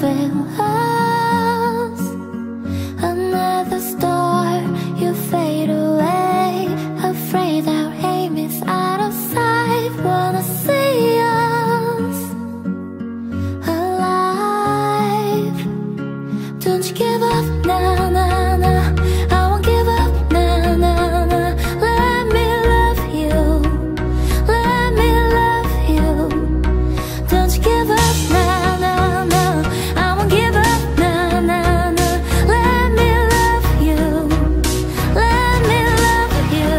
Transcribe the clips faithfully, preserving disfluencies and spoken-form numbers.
fail us. Another star, you fade away. Afraid our aim is out of sight. Wanna see us alive. Don't you give up, nah, nah, nah. I won't give up, nah, nah, nah. Let me love you, let me love you. Don't you give up, nah, nah, nah. I won't give up, nah, nah, nah. Let me love you, let me love you.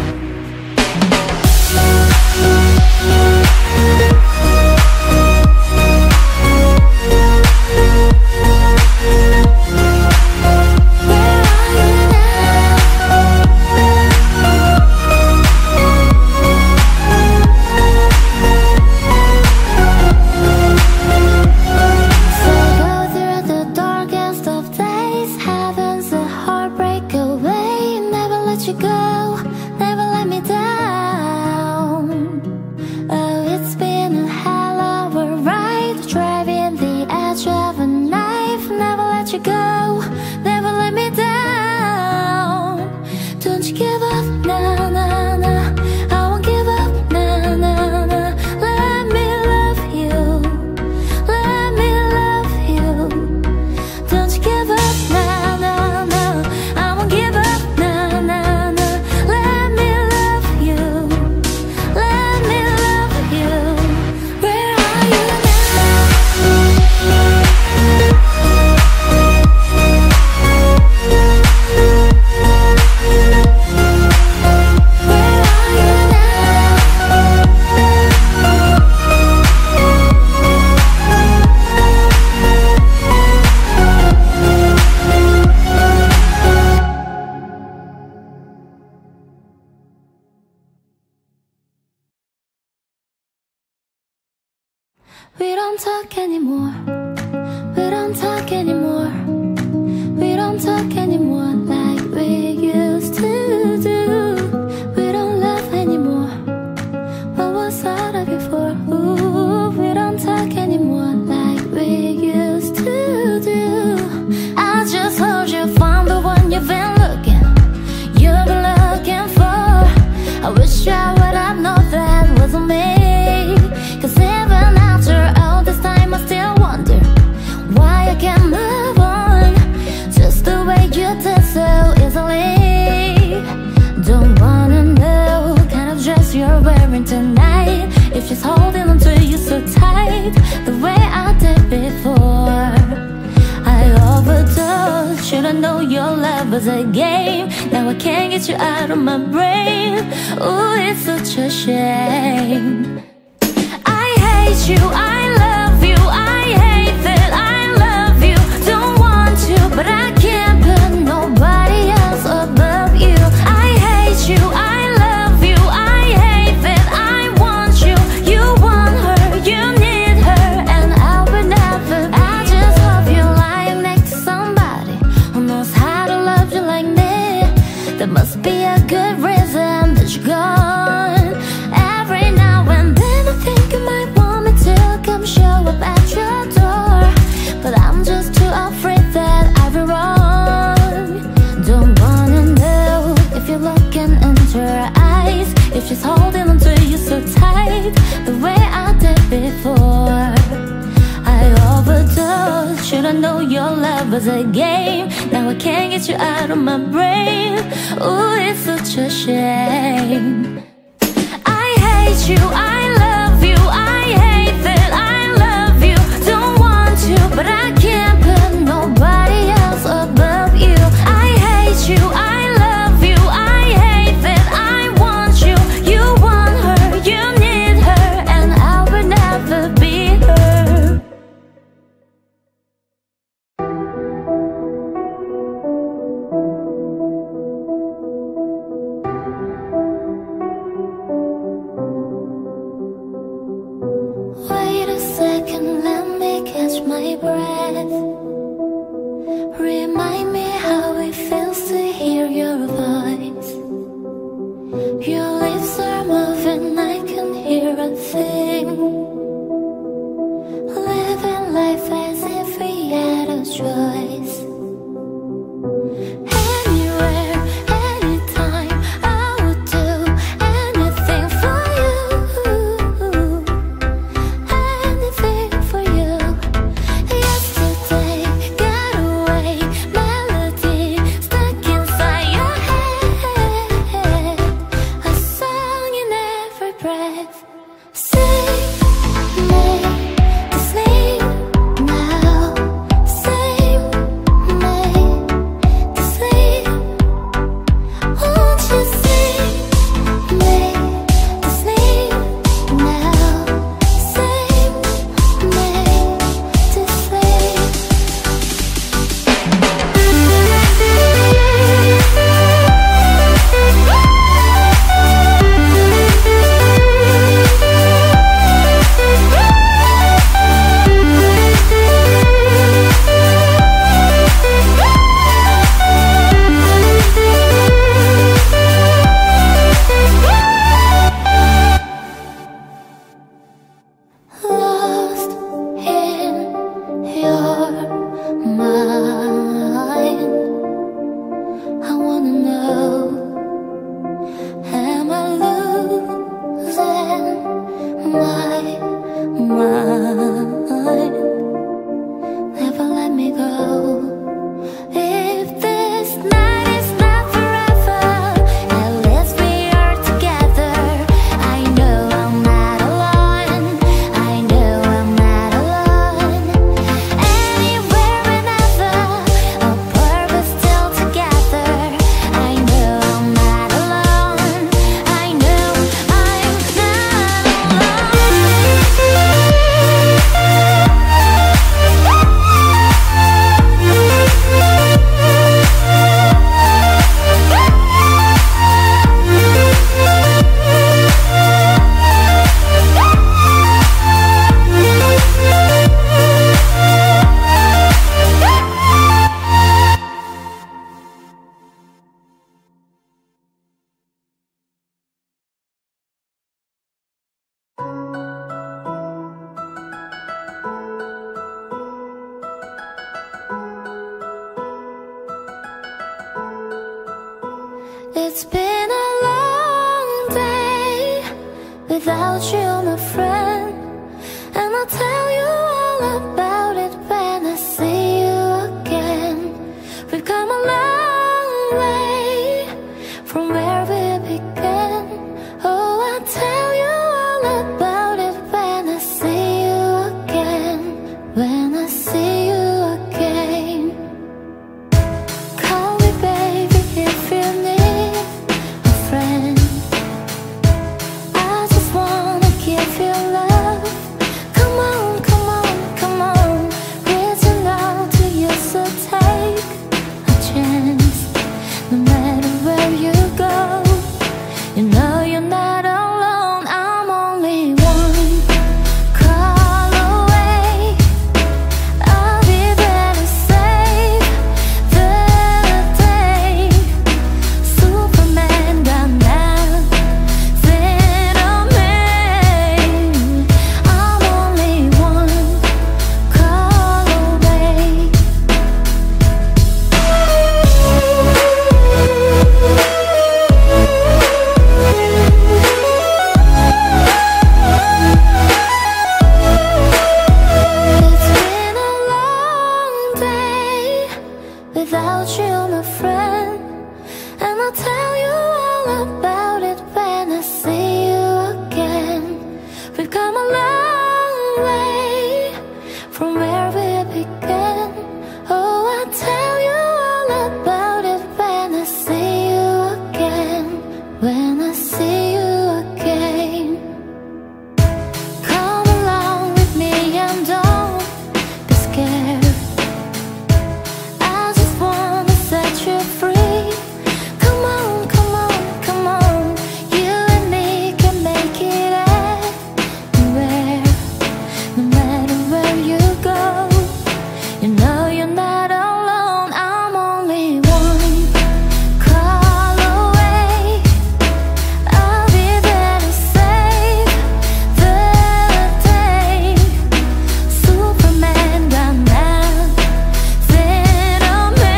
We don't talk anymore. We don't talk anymore. We don't talk anymore like we used to do. We don't love anymore. What was all of you for? Ooh, we don't talk anymore like we used to do. I just hope you found the one you've been looking, you've been looking for. I wish I would have known that wasn't me. Cause even after all this time I still wonder why I can't move on just the way you did so easily. Don't wanna know what kind of dress you're wearing tonight, if she's holding on to you so tight the way I did before. I overdosed, should've known your love was a game. Now I can't get you out of my brain. Ooh, it's such a shame. You, I love you, I hate that I love you. Don't want to, but I can't put nobody else above you. I hate you, I love you, I hate that I want you. You want her, you need her, and I would never. I just hope you're lying next to somebody who knows how to love you like me. There must be a good reason that you're gone. Every now and then I think you might want come show up at your door, but I'm just too afraid that I'll be wrong. Don't wanna know if you're looking into her eyes, if she's holding on to you so tight the way I did before. I overdosed, should've known your love was a game. Now I can't get you out of my brain. Ooh, it's such a shame. I hate you, I love you, I hate that I love you. Don't want to, but I can't put nobody else above you. I hate you, I love you, I hate that I want you. You want her, you need her, and I would never be her. Wait a second, let me catch my breath. Remind me how it feels to hear your voice. Your lips are moving, I can hear a thing. Living life as if we It's been a long day without you, my friend, and I'll tell you all about it when I see you again. We've come a long way from where we began. Oh, I'll tell you all about it when I see you again. When I see you again. Call me baby if you need a friend. I just wanna give you love. Come on, come on, come on. Reaching out to you, so take a chance. No matter where you go, you know you're not alone. I'm only one call away. I'll be there to save the day. Superman got nothing on me. I'm only one call away. It's been a long day without you, my friend, and I'll tell you all about it when I see you again. We've come a long way from where we began. Oh, I'll tell you all about it when I see you again. When I see you again. Come along with me and don't be scared. I just wanna set you free. Come on, come on, come on. You and me can make it anywhere. No matter where you go, you know you're not alone. I'm only one call away. I'll be there to save the day. Superman got nothing on me.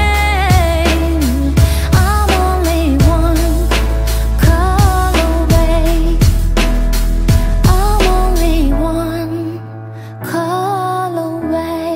I'm only one call away. I'm only one call away.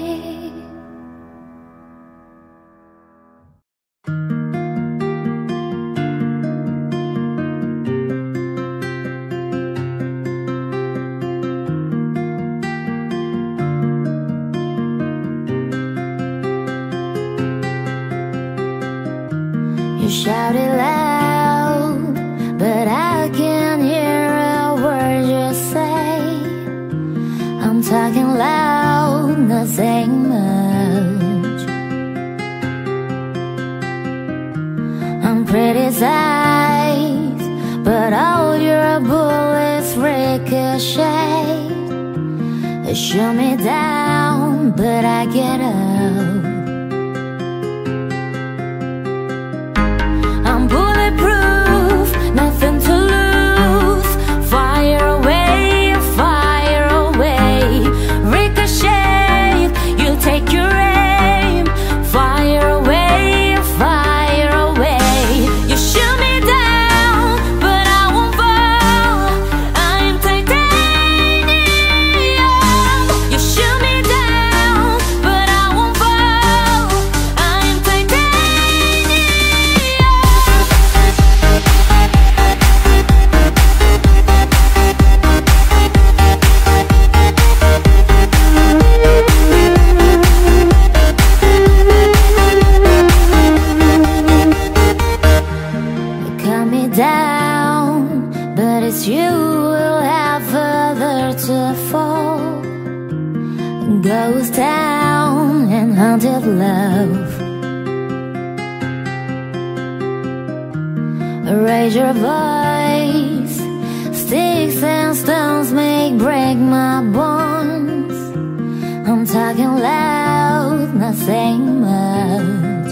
You shout it loud, but I can't hear a word you say. I'm talking loud, not saying much. I'm criticized, but all your bullets ricochet. They shoot me down, but I get up. I'm bulletproof, nothing to lose. Fire away, fire away. Ricochet, you take your aim. Fire away, fire away. You shoot me down, but I won't fall. I'm titanium. You shoot me down, but I won't fall. I'm titanium. You cut me down, but it's you who'll have further to fall. Ghost town and haunted love. Raise your voice. Sticks and stones make break my bones. I'm talking loud, not saying much.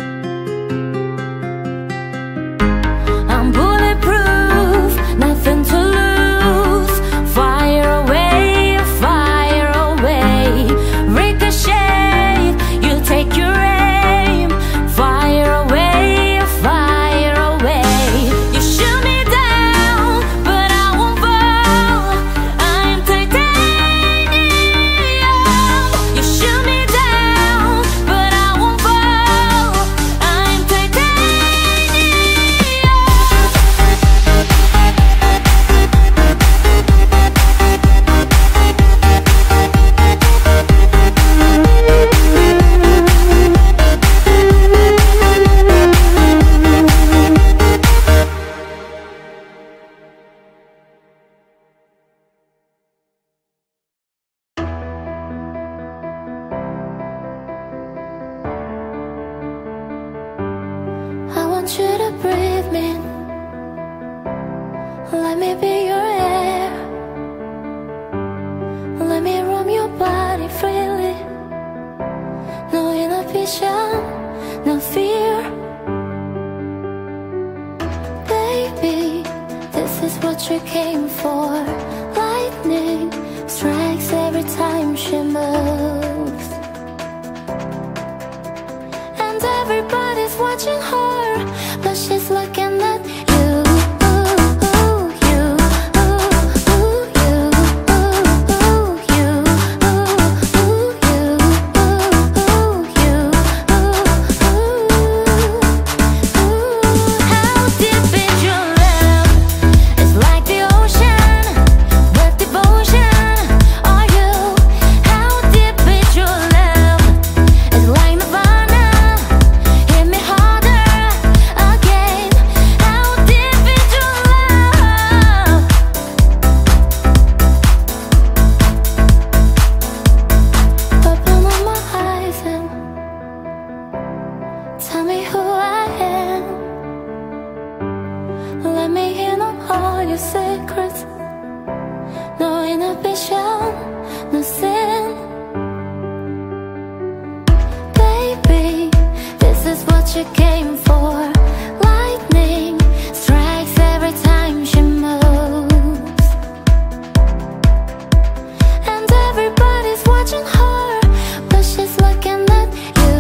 I'm bulletproof, nothing to lose. Fire away, fire away. Ricochet, you take your aim. Fire away, fire away. want you to breathe me. Let me be your air. Let me roam your body freely. No inhibition, no fear. Baby, this is what you came for. Lightning strikes every time she moves, and everybody's watching her, but she's looking at you. Tell me who I am. Let me in on all your secrets. No inhibition, no sin. Baby, this is what you came for. Lightning strikes every time she moves, and everybody's watching her, but she's looking at you.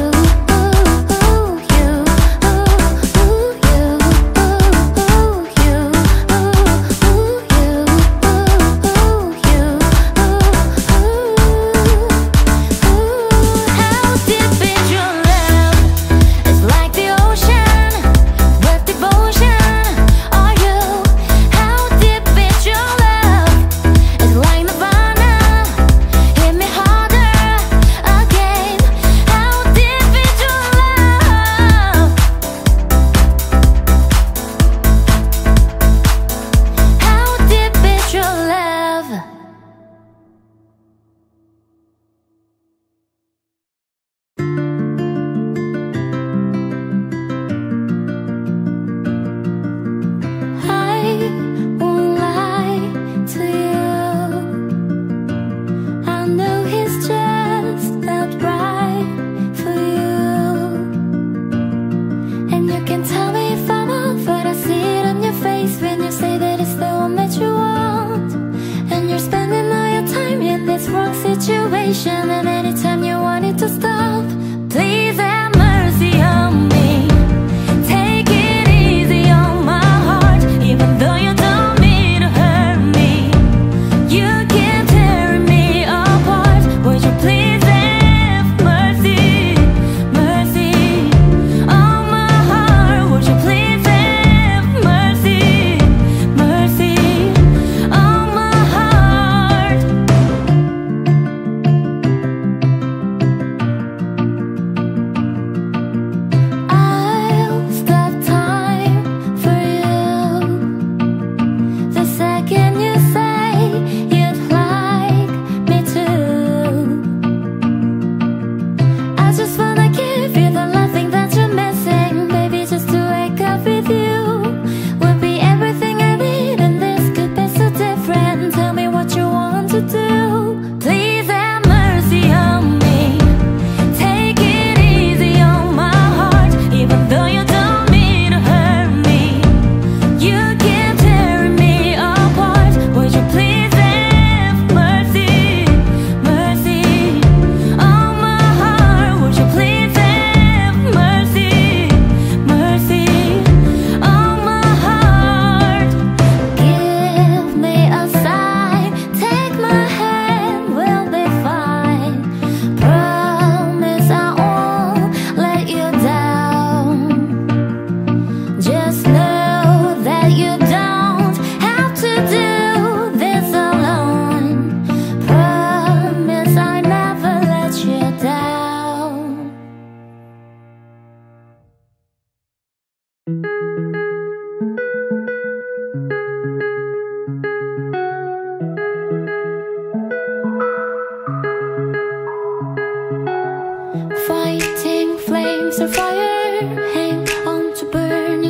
And anytime you want it to stop, please have mercy on me. Take it easy on my heart, even though you don't mean to hurt me. You keep tearing me apart. Would you please have mercy, mercy on my heart? Would you please have mercy, mercy on my heart? Fighting flames of fire, hang on to burn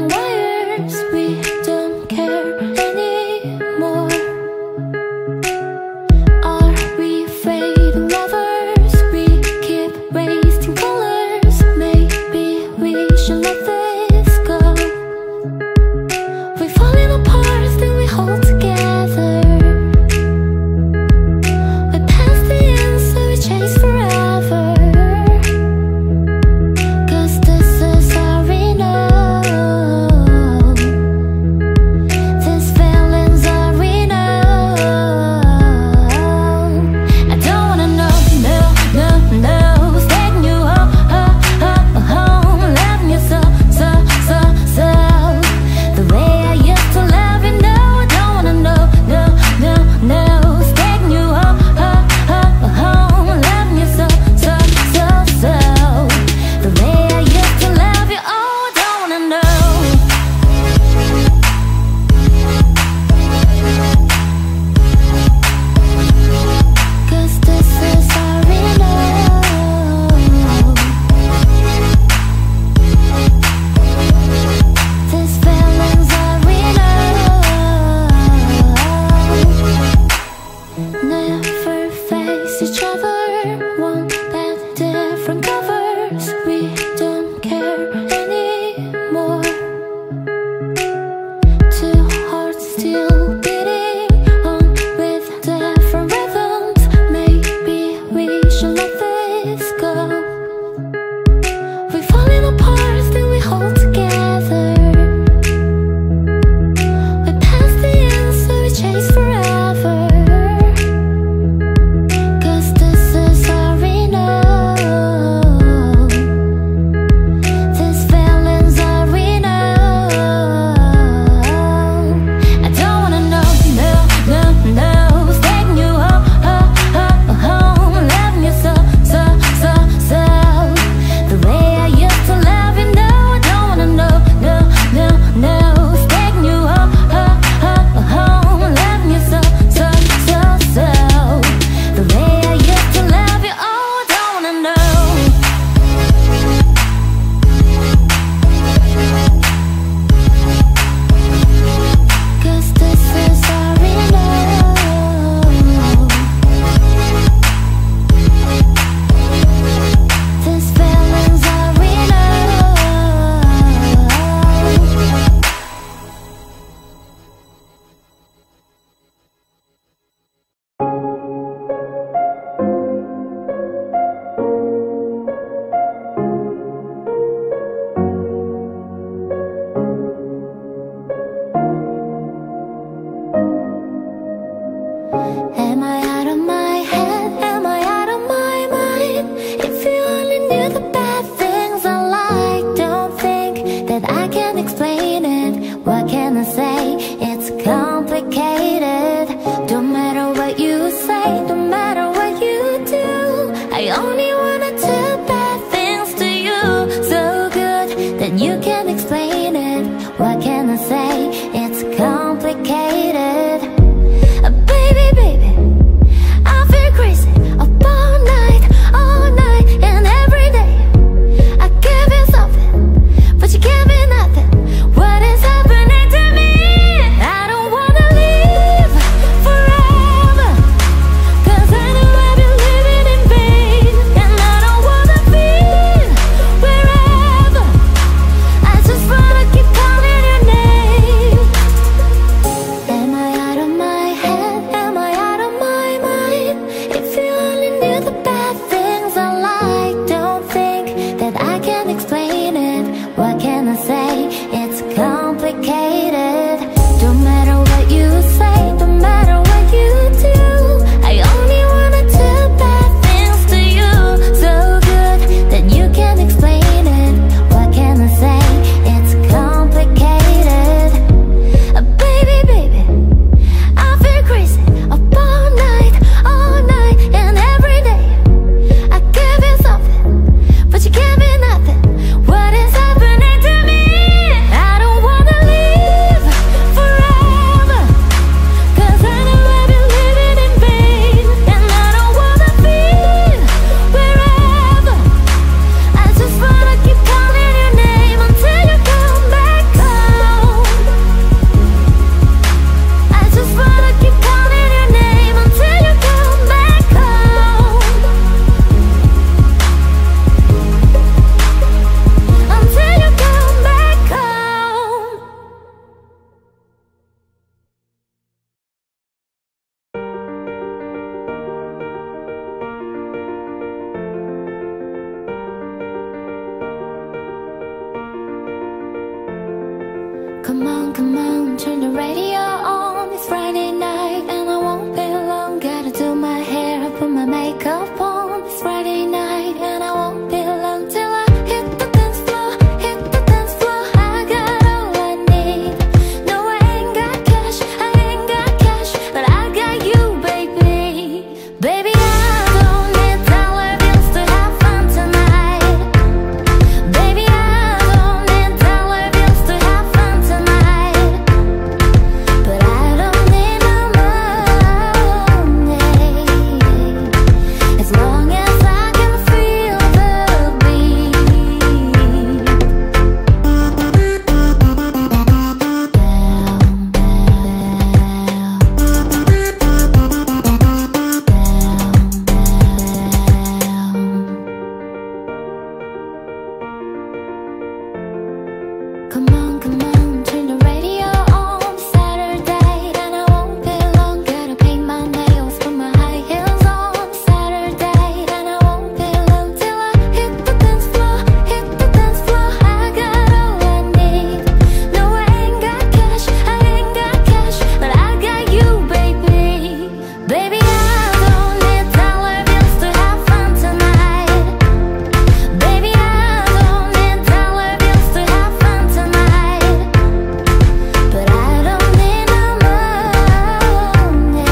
Come on, come on, turn the radio on. Saturday, and I won't be long. Gotta paint my nails, put my high heels on. Saturday, and I won't be long till I hit the dance floor, hit the dance floor. I got all I need. No, I ain't got cash, I ain't got cash, but I got you, baby. Baby, I don't need dollar bills to have fun tonight. Baby, I don't need dollar bills to have fun tonight. But I don't need no money,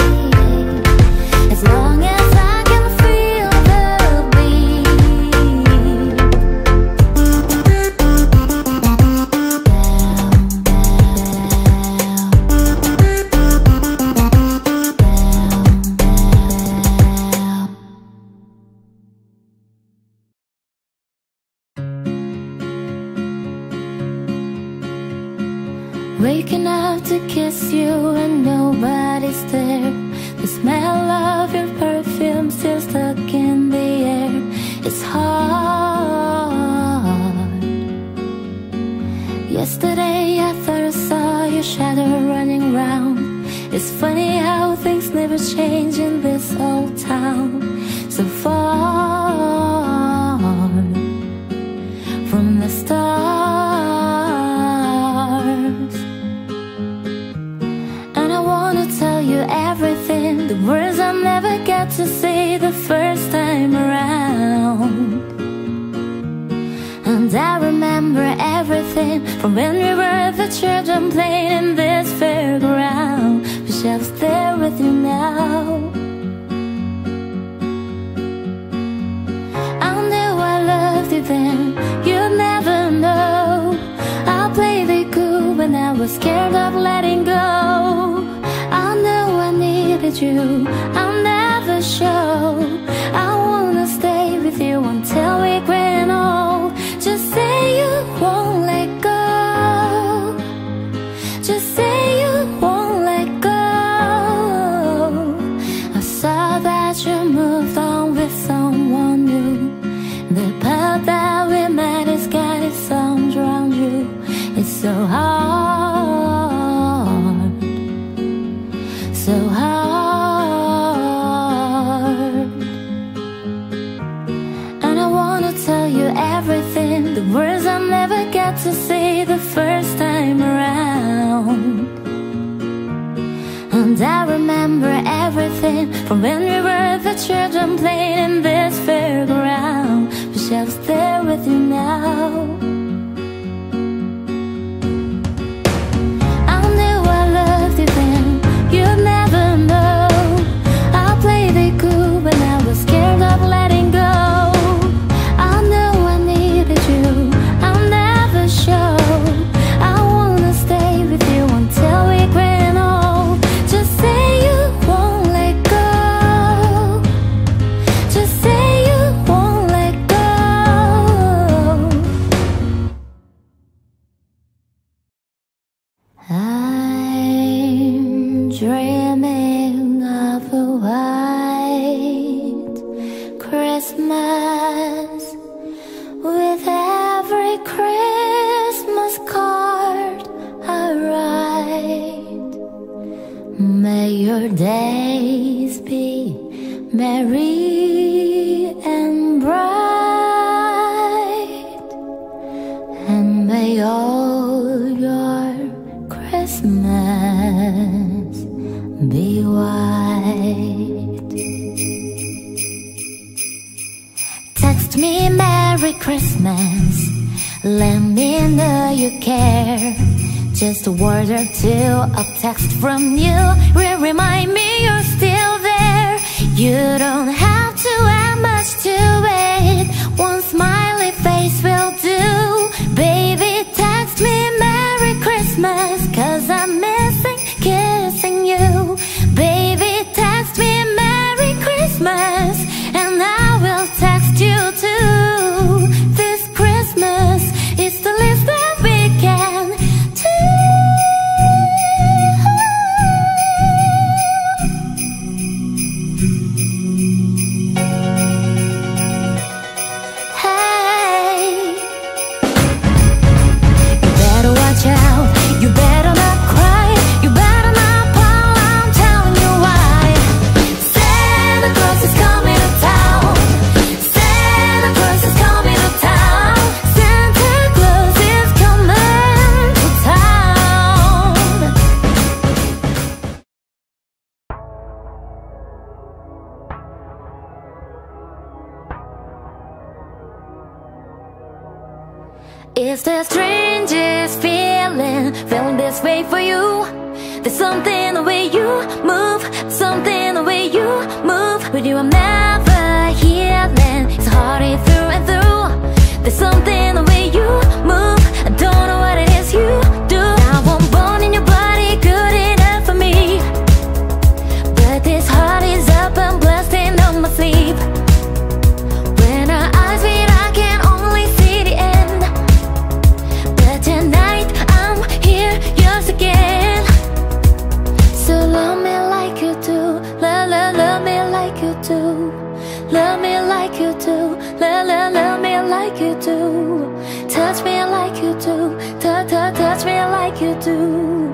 as long as I can feel the beat. Waking up to kiss you and nobody's there. The smell of your perfume still stuck in the air. It's hard. Yesterday I thought I saw your shadow running round. It's funny how things never change in this old town. So far from the stars, and I wanna tell you everything, the words I never get to say the first time around. And I remember everything from when we were the children playing in this fairground. Wish I was there with you now. I knew I loved you then, you'd never know. I played it cool when I was scared of letting go. I knew I needed you, I'll never show. I wanna stay with you until we grow old. Just say you won't let go. Just say you won't let go. I saw that you moved on with someone new. The path that we met has got its arms around you. It's so hard, so hard. And I wanna tell you everything, the words I never get to say the first time around. And I remember everything from when we were the children playing in this fairground. Wish I was there with you now. I knew I loved you then, you'd never know. I played it cool when I was scared of letting go. I knew I needed you, I'll never show. I wanna stay with you until we grow old. Just say you won't let go. Just say you won't let go. I'm dreaming of a white Christmas, with every Christmas card I write. May your days be merry and bright, and may all your Christmas be white. Text me Merry Christmas, let me know you care. Just a word or two of text from you will remind me you're still there. You don't have to add much to it, one smiley face will do. Baby, text me Merry Christmas, 'cause I'm missing kissing you. Baby, text me Merry Christmas, and I will text you too. This Christmas is the least that we can do. It's the strangest feeling, feeling this way for you. There's something the way you move, something the way you move. With you I'm never healing, it's heartache through and through. There's something the way you move, I don't know what it is you do. Now I'm born in your body, good enough for me. But this heart is up and blasting on my sleep. When our eyes meet I can only see the end. But tonight I'm here, yours again. So love me like you do, love, love, love me like you do. Love me like you do, love, love, love me like you do. Touch me like you do, touch, touch, touch me like you do.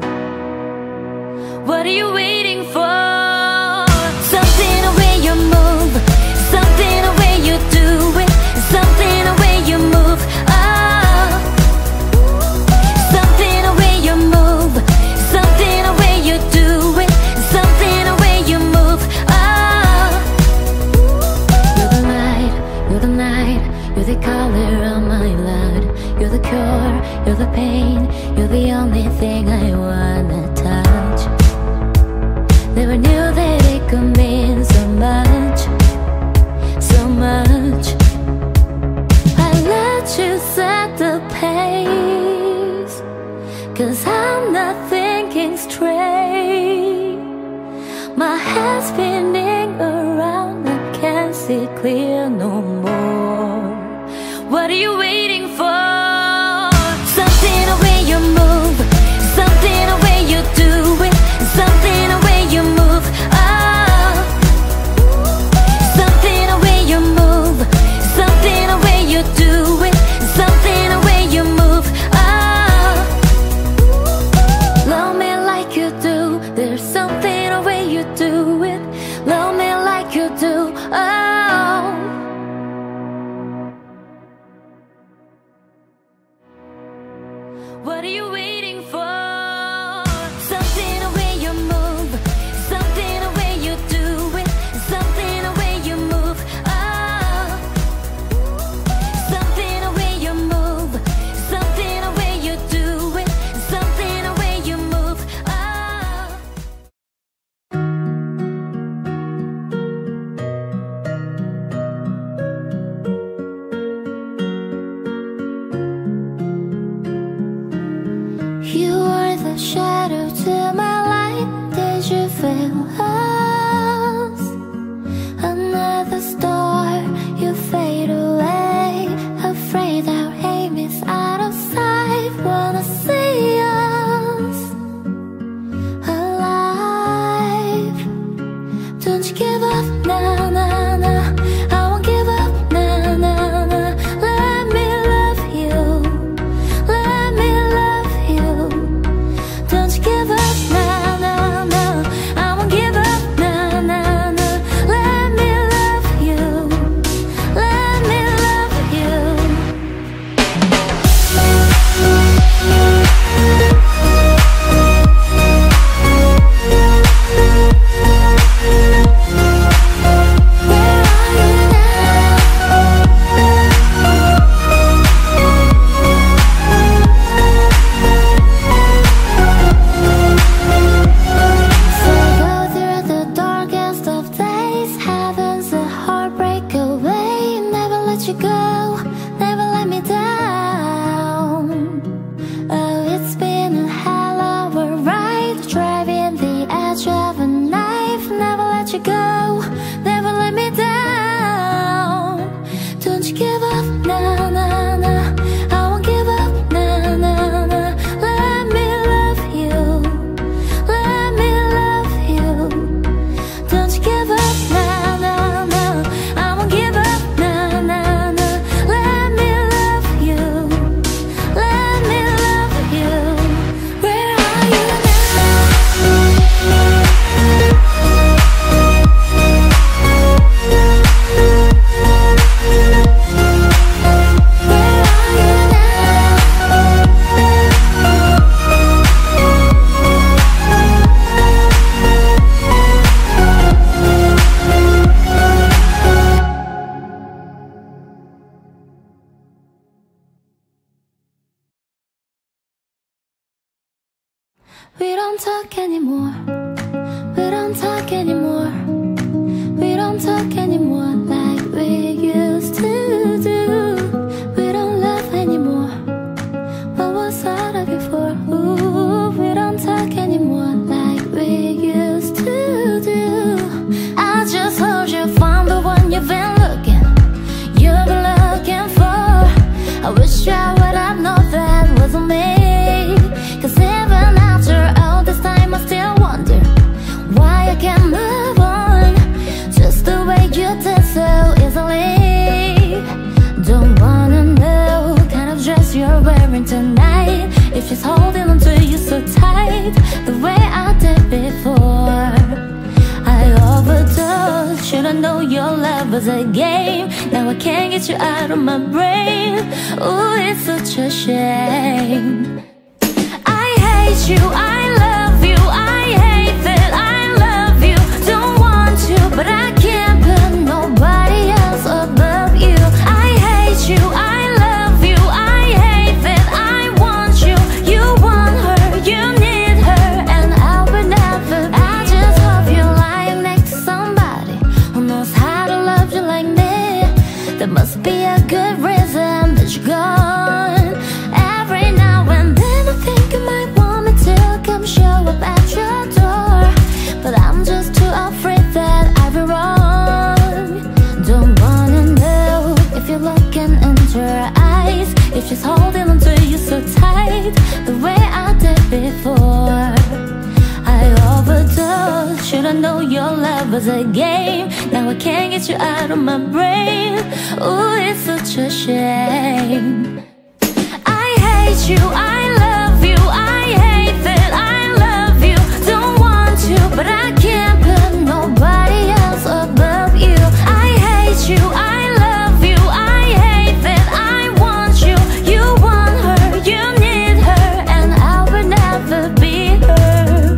What are you waiting for? Something the way you move, something the way you do it, something the way you move. Oh, something the way you move, something the way you do it, something the way you move. Oh, you're the light, you're the night, you're the color of my blood. You're the cure, you're the pain, you're the only thing I wanna touch. Never knew that it could mean so much, so much. I let you set the pace, 'cause I'm not thinking straight. My head's spinning around, I can't see clear no more. What are you waiting for? Something the way you move, something the way you do it, something the way you move. Oh, something the way you move, something the way you do it, something the way you move. Oh, love me like you do, there's something the way you do it. Love me like you do. Oh, what are you waiting for? Something the way you move, something the way you do it, something the way you move. Oh, something the way you move, something the way you do it, something the way you move. Oh. You are the shadow to my light. Did you feel us? Another star, you fade away. Afraid our aim is out of sight. Wanna see us alive. Don't you give up, nah, nah, nah. I won't give up, nah, nah, nah. Let me love you, let me love you. Don't you give up, nah, nah, nah. I won't give up, nah, nah, nah. Let me love you, let me love you. We don't talk anymore. We don't talk anymore. We don't talk anymore like we used to do. We don't laugh anymore. What was all that before? Ooh, we don't talk anymore like we used to do. I just hope you found the one you've been looking, you've been looking for. I wish I would have known that wasn't me. Cause even after all this time I still wonder why I can't move on just the way you did so easily. Don't wanna know what kind of dress you're wearing tonight, if she's holding on to you so tight the way I did before. I overdosed, should've known your love was a game. Now I can't get you out of my brain. Ooh, it's such a shame. I hate you, I love you, I hate that I love you. Don't want to, but I can't put nobody else above you. I hate you, I love you, I hate that I want you. You want her, you need her, and I would never. I just hope you're lying next to somebody who knows how to love you like me. There must be a good reason that you're gone. Every now and then I think you might want me to come show up at your door, but I'm just too afraid that I'll be wrong. Don't wanna know if you're looking into her eyes, if she's holding on to you so tight the way I did before. I overdosed, should've known your love was a game. Now I can't get you out of my brain. Ooh, it's such a shame. I hate you, I love you, I hate that I love you. Don't want to, but I can't put nobody else above you. I hate you, I love you, I hate that I want you. You want her, you need her, and I will never be her.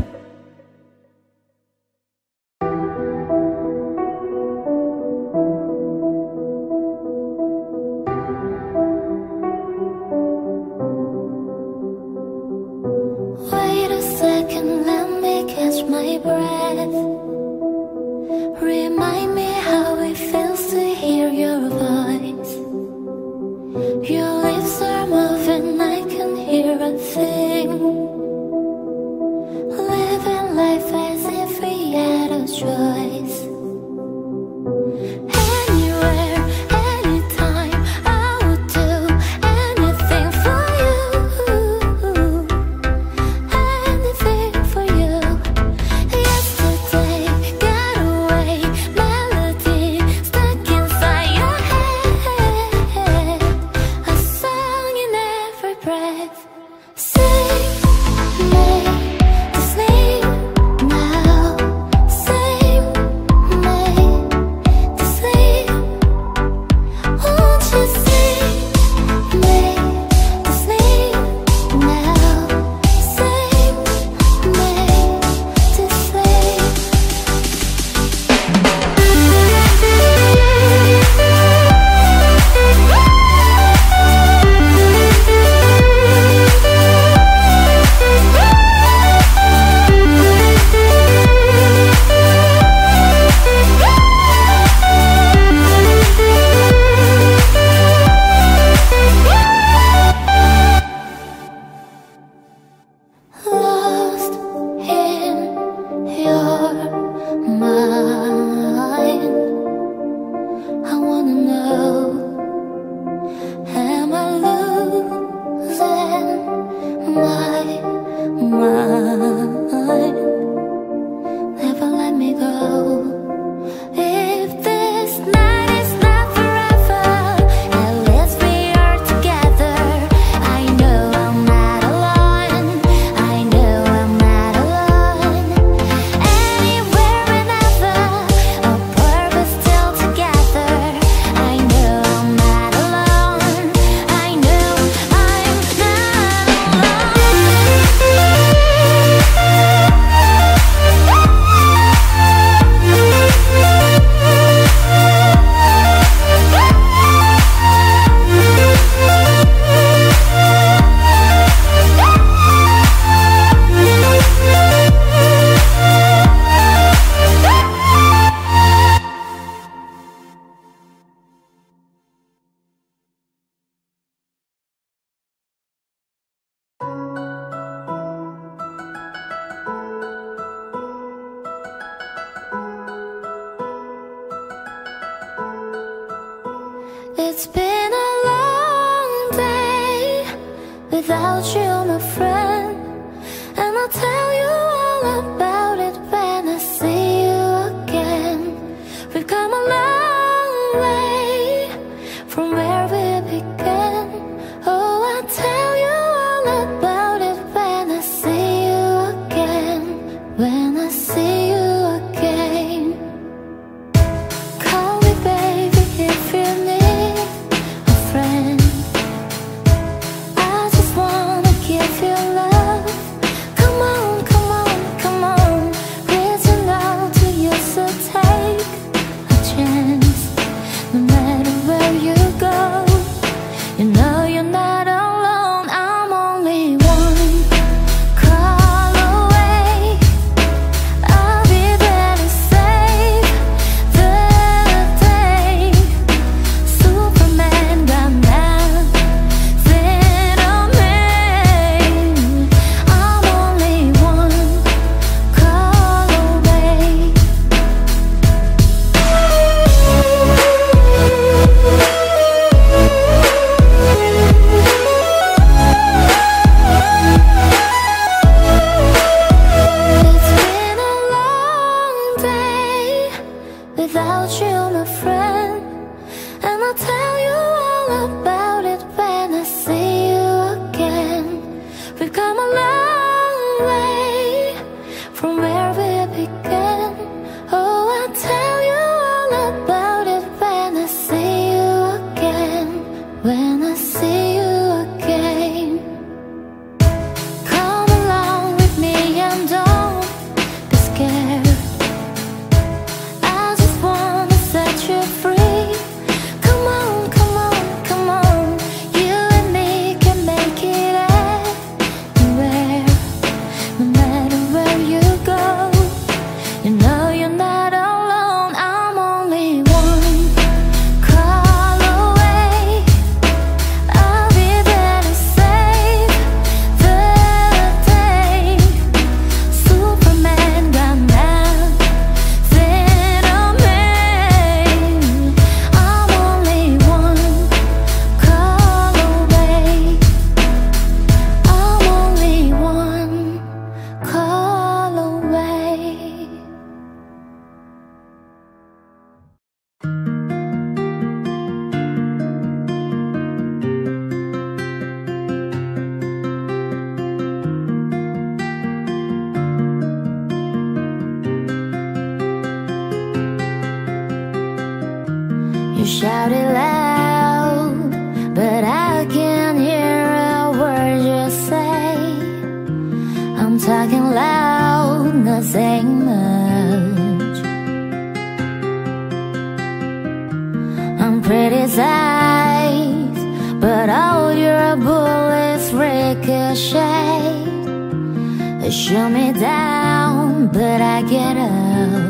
without you, my friend. And I'll tell you all about it when I see you again. We've come a long way from where we began. Oh, I'll tell you all about it when I see you again. When I see you again. Call me baby if you need a friend. I just wanna give you love. Come on, come on, come on. Reaching out to you, so take a chance. No matter where you go, you know you're not alone. I'm only one call away. I'll be there to save the day. Superman got nothing on me. I'm only one call away. It's been a long day without you, my friend. And I'll tell you all about it when I see you again. We've come a long way from where we began. Oh, I'll tell you all about it when I see you again. When I see you again. Come along with me and don't be scared. I just wanna set you free. Come on, come on, come on. You and me can make it anywhere. No matter where you go, you know you're not alone. I'm only one call away. I'll be there to save the day. Superman got nothing on me. I'm only one call away. I'm only one call away. You shout it loud, but I can't hear a word you say. I'm talking loud, not saying much. I'm criticized, but all your bullets ricochet. They shoot me down, but I get up.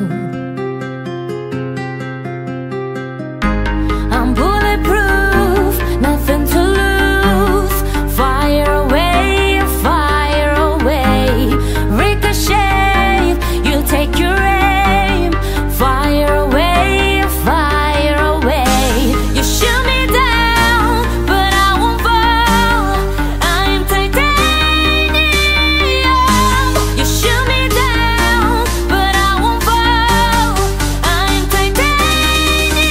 I'm bulletproof, nothing to lose. Fire away, fire away. Ricochet, you take your aim. Fire away, fire away. You shoot me down, but I won't fall. I'm titanium. You shoot me down, but I won't fall. I'm titanium.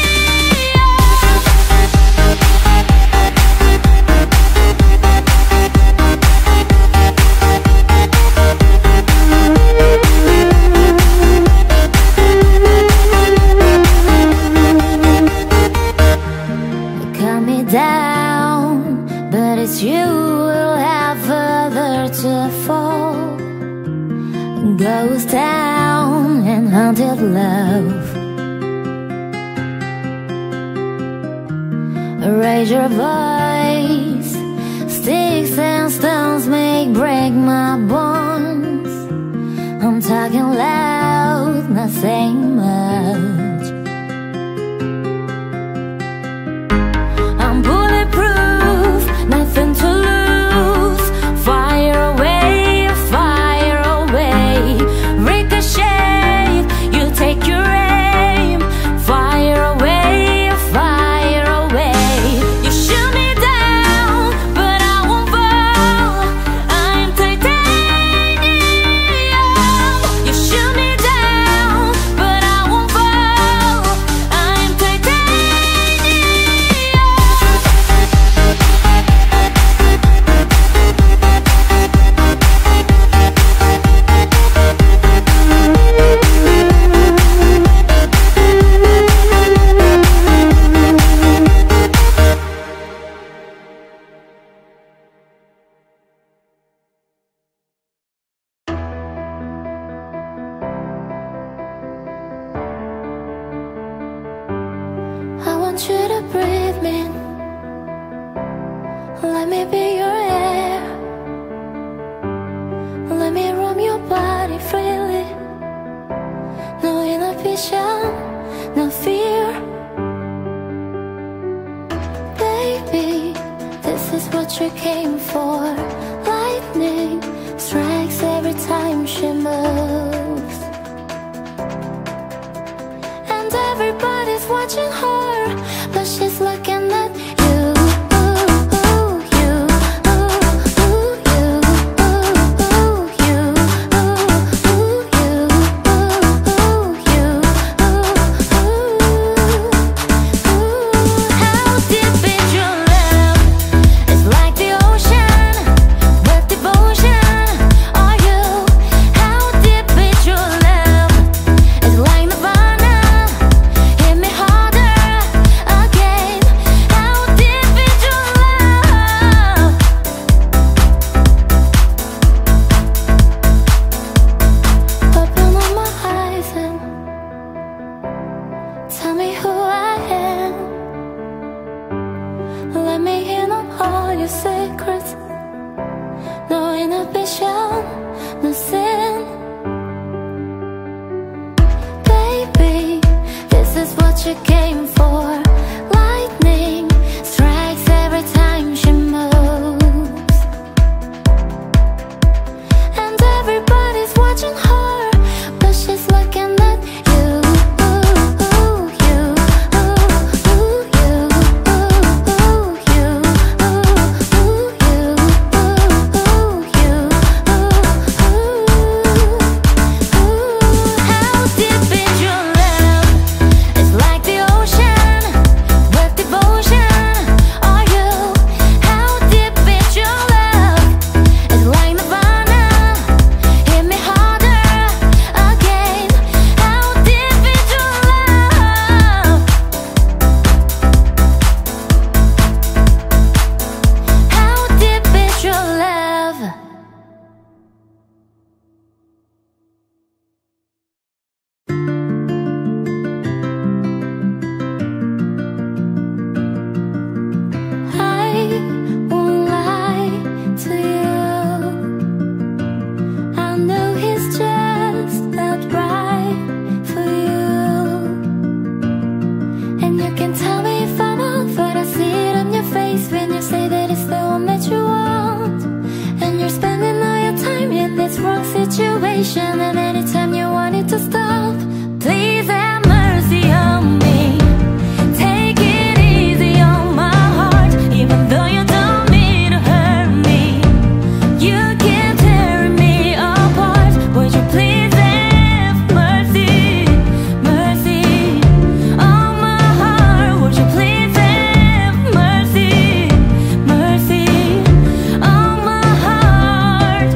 Cut me down, but it's you who'll have further to fall. Ghost town and haunted love. Raise your voice. Sticks and stones make break my bones. I'm talking loud, not saying much. I'm bulletproof, nothing to lose. Fire away, fire away. Ricochet, you take your aim. Fire away, fire away. You shoot me down, but I won't fall. what you came for. Lightning strikes every time she moves, and everybody's watching her, but she's looking at you. Tell me who I am. Let me in on all your secrets. No inhibition, no sin. Baby, this is what you came for. Lightning strikes every time she moves, and everybody's watching her, but she's looking at you. And anytime you want it to stop, please have mercy on me. Take it easy on my heart, even though you don't mean to hurt me. You keep tearing me apart. Would you please have mercy, mercy on my heart? Would you please have mercy, mercy on my heart?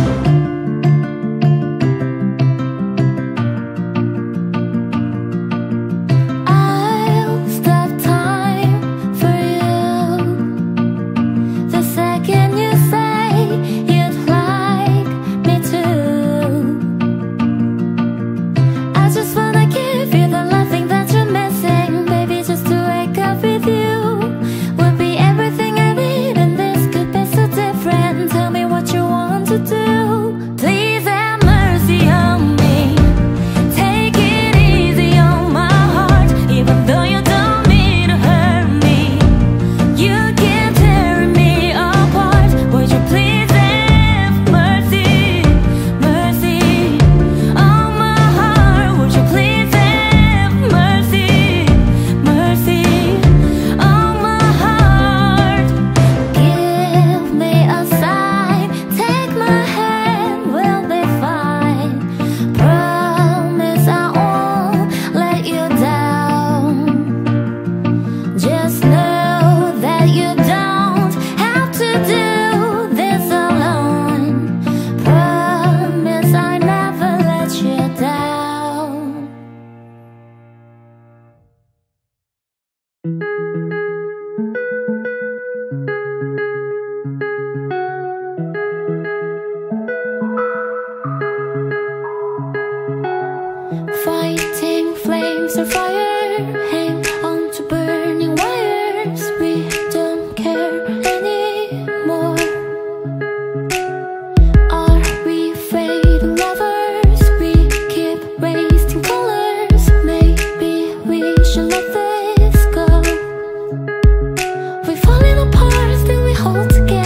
Fighting flames of fire, hang on to burning wires. We don't care anymore. Are we fading lovers? We keep wasting colors. Maybe we should let this go. We're falling apart, still we hold together.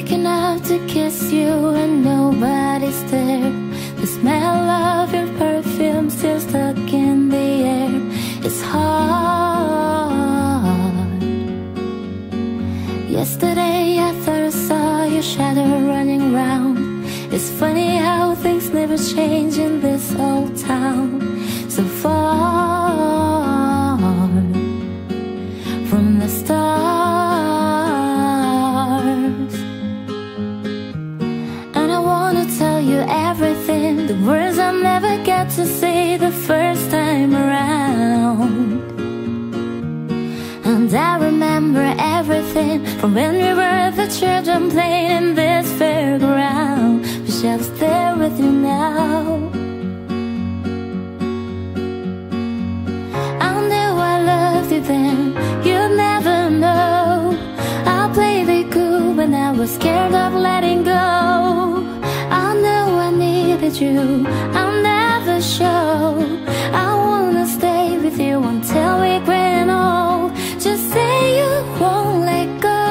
waking up to kiss you and nobody's there. The smell of your perfume still stuck in the air. It's hard. Yesterday I thought I saw your shadow running round. It's funny how things never change in this old town. So far from the stars. And I wanna tell you everything, the words I never get to say the first time around. And I remember everything from when we were the children playing in this fairground. Wish I was there with you now. I knew I loved you then, you'd never know. I played it cool when I was scared of letting go. I knew I needed you, I'll never show. I wanna stay with you until we're grand old. Just say you won't let go.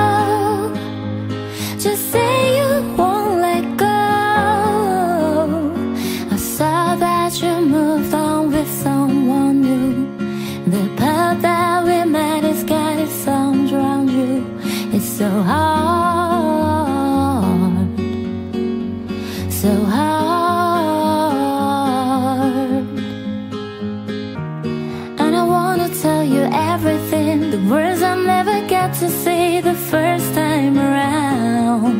Just say you won't let go. I saw that you moved on with someone new. The path that we met has got its arms around you. It's so hard, so hard. And I wanna tell you everything, the words I never get to say the first time around.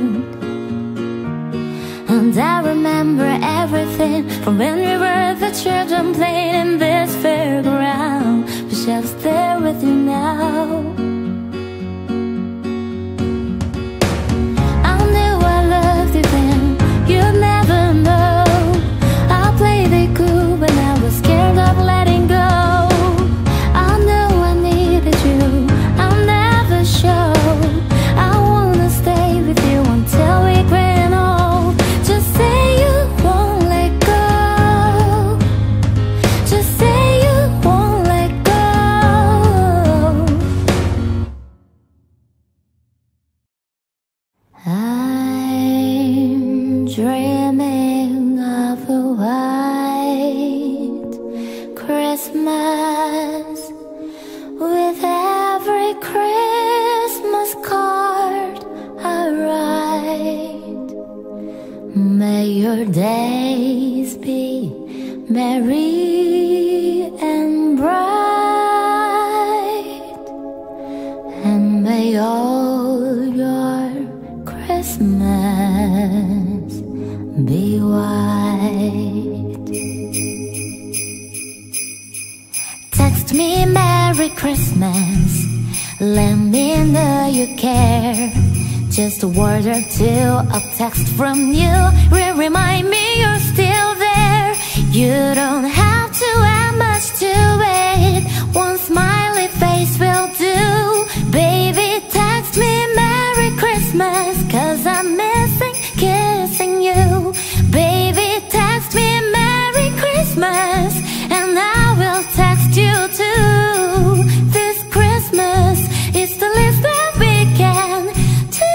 And I remember everything from when we were the children playing in this fairground. Wish I was there with you now. I knew I loved you then, you'd never know. I played it cool when I was scared of letting go. I knew I needed you, I'll never show. I wanna stay with you until we grand old. Just say you won't let go. Just say you won't let go. I'm dreaming of a white Christmas, with every Christmas card I write. May your days be merry and bright, and may all your Christmas be white. Text me Merry Christmas, let me know you care. Just a word or two, a text from you will remind me you're still there. You don't have to have much to wait, one smiley face will do. Baby, text me Merry Christmas, 'cause I'm missing kissing you. Baby, text me Merry Christmas, and I will text you too. This Christmas is the least that we can do.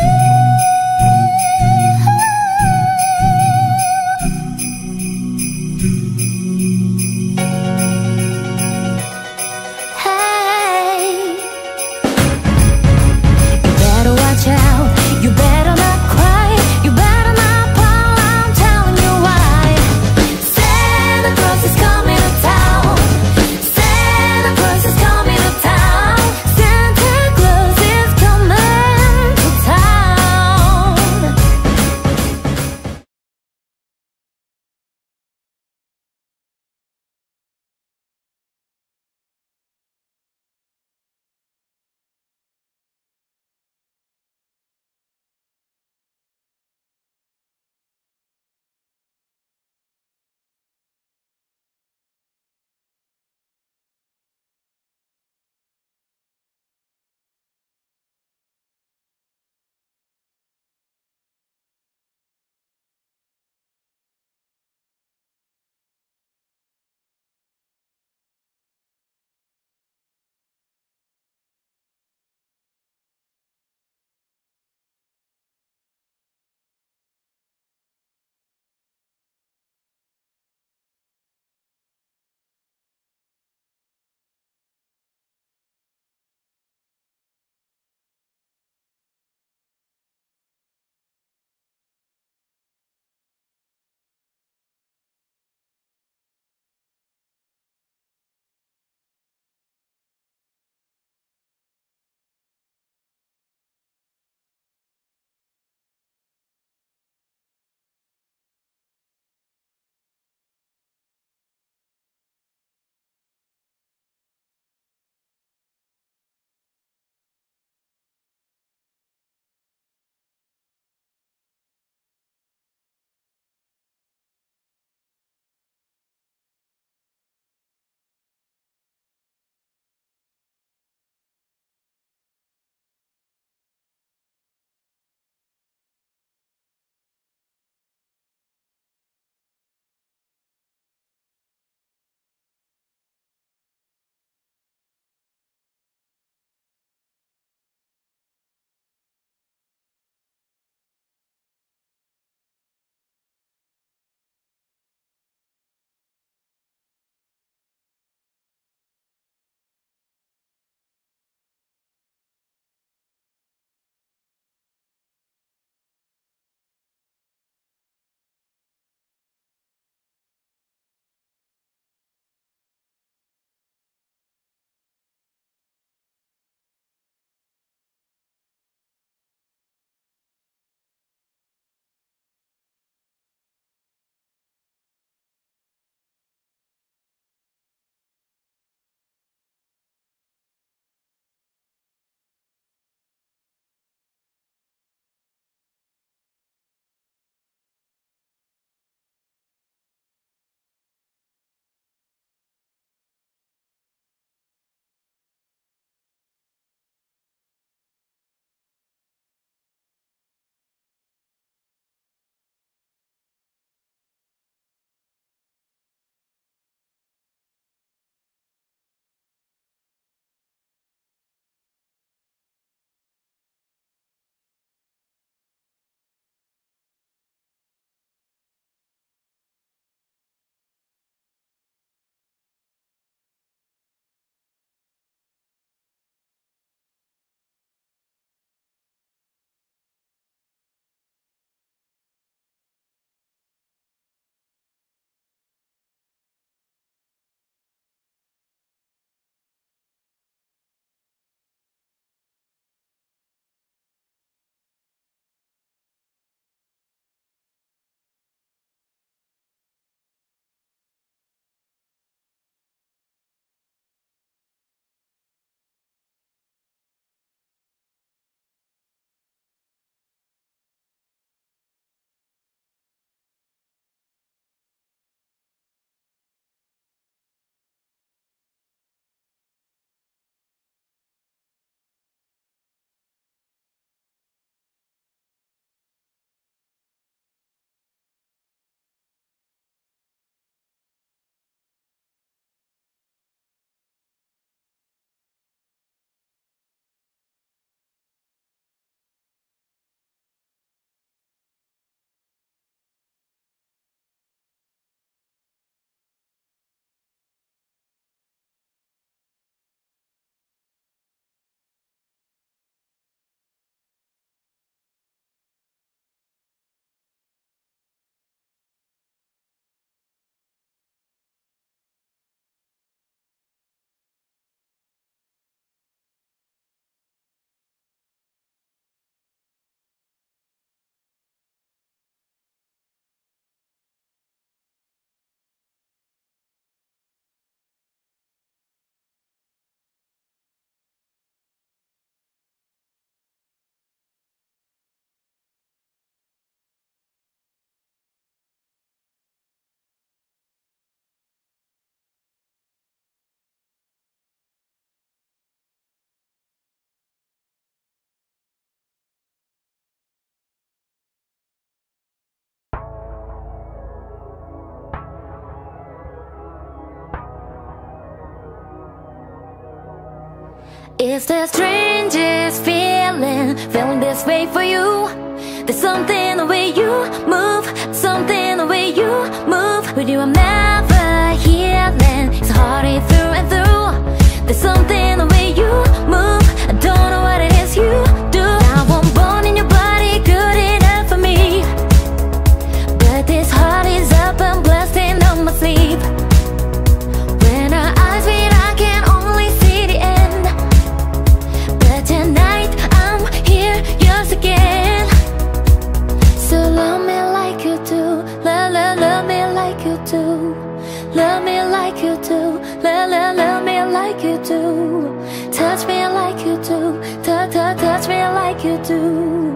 It's the strangest feeling, feeling this way for you. There's something the way you move, something the way you move. With you I'm never healing, it's heartache through and through. There's something the way you move, I don't know what it is you do. Now I'm born in your body, good enough for me. But this heart is up and blasting on my sleep. When our eyes meet I can only see the end. But tonight I'm here, yours again. So love me like you do, love, love, love me like you do. Love me like you do, love, love, love me like you do. Touch me like you do, touch, touch, touch me like you do.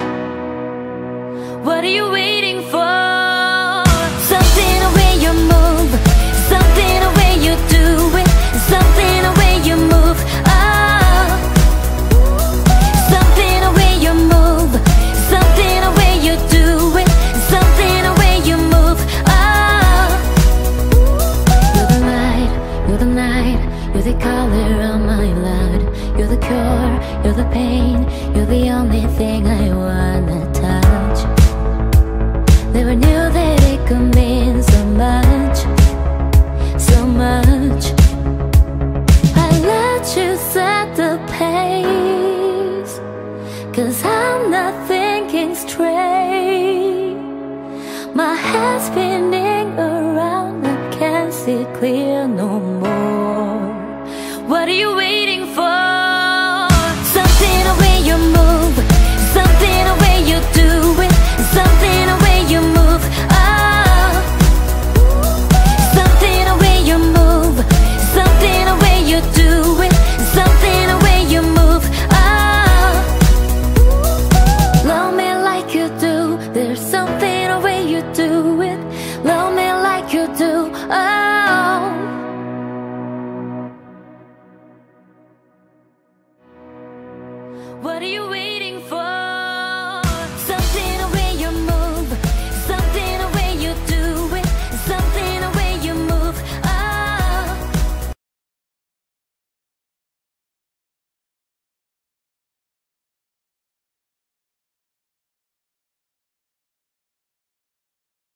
What are you waiting for? Something the way you move, something the way you do it, something the way you move. Oh, something the way you move, something the way you do it, something the way you move. Oh, you're the light, you're the night, you're the color of my blood. You're the cure, you're the pain, you're the only thing I wanna touch. Never knew that it could mean so much, so much. I let you set the pace, 'cause I'm not thinking straight. My head's spinning around, I can't see clear no more. What are you waiting for? Something the way you move, something the way you do it, something the way you move. Oh, something the way you move, something the way you do it, something the way you move. Oh, love me like you do, there's something the way you do it. Love me like you do. Oh, what are you waiting for?